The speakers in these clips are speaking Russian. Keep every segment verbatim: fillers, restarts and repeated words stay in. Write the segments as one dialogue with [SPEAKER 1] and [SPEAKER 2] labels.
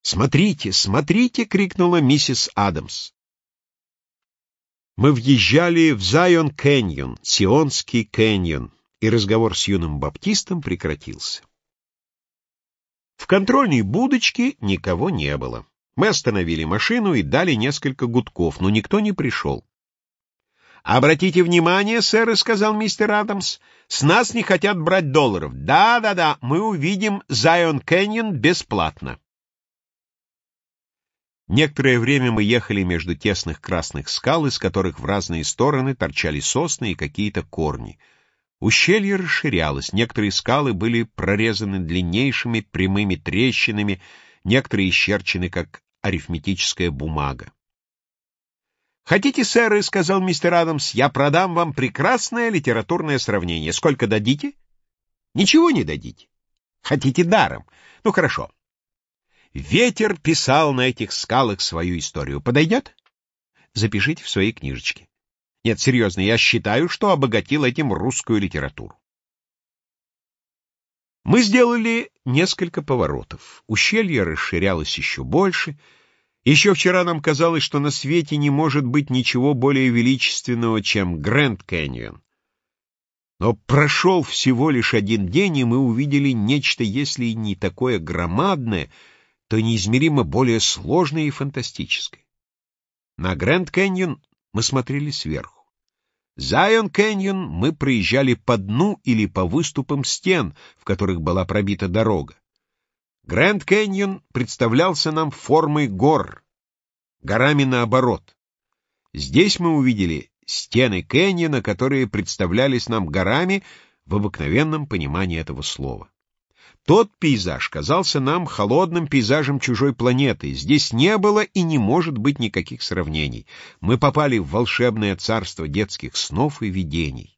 [SPEAKER 1] «Смотрите, смотрите!» — крикнула миссис Адамс. Мы въезжали в Зайон-Кэньон, Сионский кэньон, и разговор с юным баптистом прекратился. В контрольной будочке никого не было. Мы остановили машину и дали несколько гудков, но никто не пришел. «Обратите внимание, сэр», — сказал мистер Адамс, — «с нас не хотят брать долларов. Да-да-да, мы увидим Зайон-Кэньон бесплатно». Некоторое время мы ехали между тесных красных скал, из которых в разные стороны торчали сосны и какие-то корни. Ущелье расширялось, некоторые скалы были прорезаны длиннейшими прямыми трещинами, некоторые исчерчены, как арифметическая бумага. «Хотите, сэр, — сказал мистер Адамс, — я продам вам прекрасное литературное сравнение. Сколько дадите? Ничего не дадите. Хотите даром? Ну, хорошо. Ветер писал на этих скалах свою историю. Подойдет? Запишите в своей книжечке. Нет, серьезно, я считаю, что обогатил этим русскую литературу». Мы сделали несколько поворотов. Ущелье расширялось еще больше. Еще вчера нам казалось, что на свете не может быть ничего более величественного, чем Грэнд-Кэньон. Но прошел всего лишь один день, и мы увидели нечто, если и не такое громадное, то неизмеримо более сложное и фантастическое. На Грэнд-Кэньон мы смотрели сверху. Зайон-Кэньон мы проезжали по дну или по выступам стен, в которых была пробита дорога. Грэнд-Кэньон представлялся нам формой гор, горами наоборот. Здесь мы увидели стены кэньона, которые представлялись нам горами в обыкновенном понимании этого слова. Тот пейзаж казался нам холодным пейзажем чужой планеты. Здесь не было и не может быть никаких сравнений. Мы попали в волшебное царство детских снов и видений.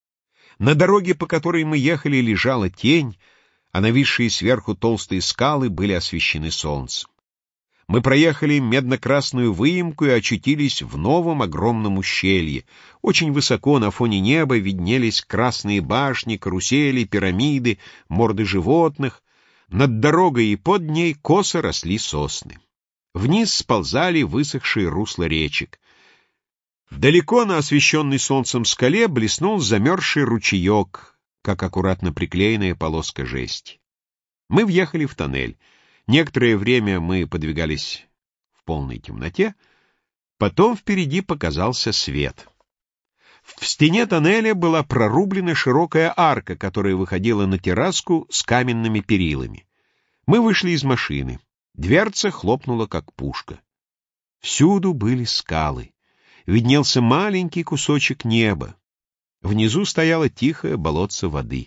[SPEAKER 1] На дороге, по которой мы ехали, лежала тень, а нависшие сверху толстые скалы были освещены солнцем. Мы проехали медно-красную выемку и очутились в новом огромном ущелье. Очень высоко на фоне неба виднелись красные башни, карусели, пирамиды, морды животных. Над дорогой и под ней косо росли сосны. Вниз сползали высохшие русла речек. Далеко на освещенной солнцем скале блеснул замерзший ручеек, как аккуратно приклеенная полоска жести. Мы въехали в тоннель. Некоторое время мы подвигались в полной темноте, потом впереди показался свет. В стене тоннеля была прорублена широкая арка, которая выходила на терраску с каменными перилами. Мы вышли из машины. Дверца хлопнула, как пушка. Всюду были скалы. Виднелся маленький кусочек неба. Внизу стояло тихое болотце воды.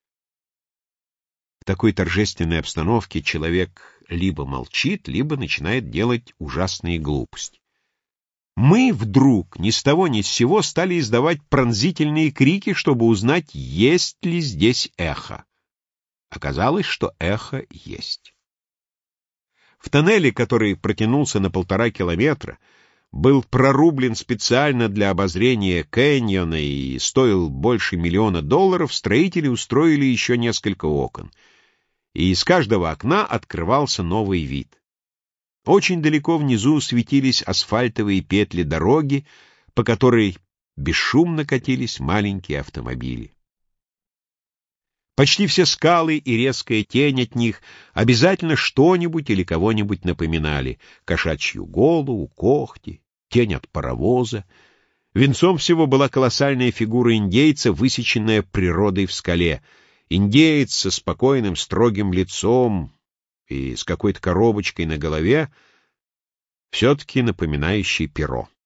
[SPEAKER 1] В такой торжественной обстановке человек либо молчит, либо начинает делать ужасные глупости. Мы вдруг ни с того ни с сего стали издавать пронзительные крики, чтобы узнать, есть ли здесь эхо. Оказалось, что эхо есть. В тоннеле, который протянулся на полтора километра, был прорублен специально для обозрения кэньона и стоил больше миллиона долларов, строители устроили еще несколько окон. И из каждого окна открывался новый вид. Очень далеко внизу светились асфальтовые петли дороги, по которой бесшумно катились маленькие автомобили. Почти все скалы и резкая тень от них обязательно что-нибудь или кого-нибудь напоминали: кошачью голову, когти, тень от паровоза. Венцом всего была колоссальная фигура индейца, высеченная природой в скале. Индеец со спокойным, строгим лицом и с какой-то коробочкой на голове, все-таки напоминающий перо.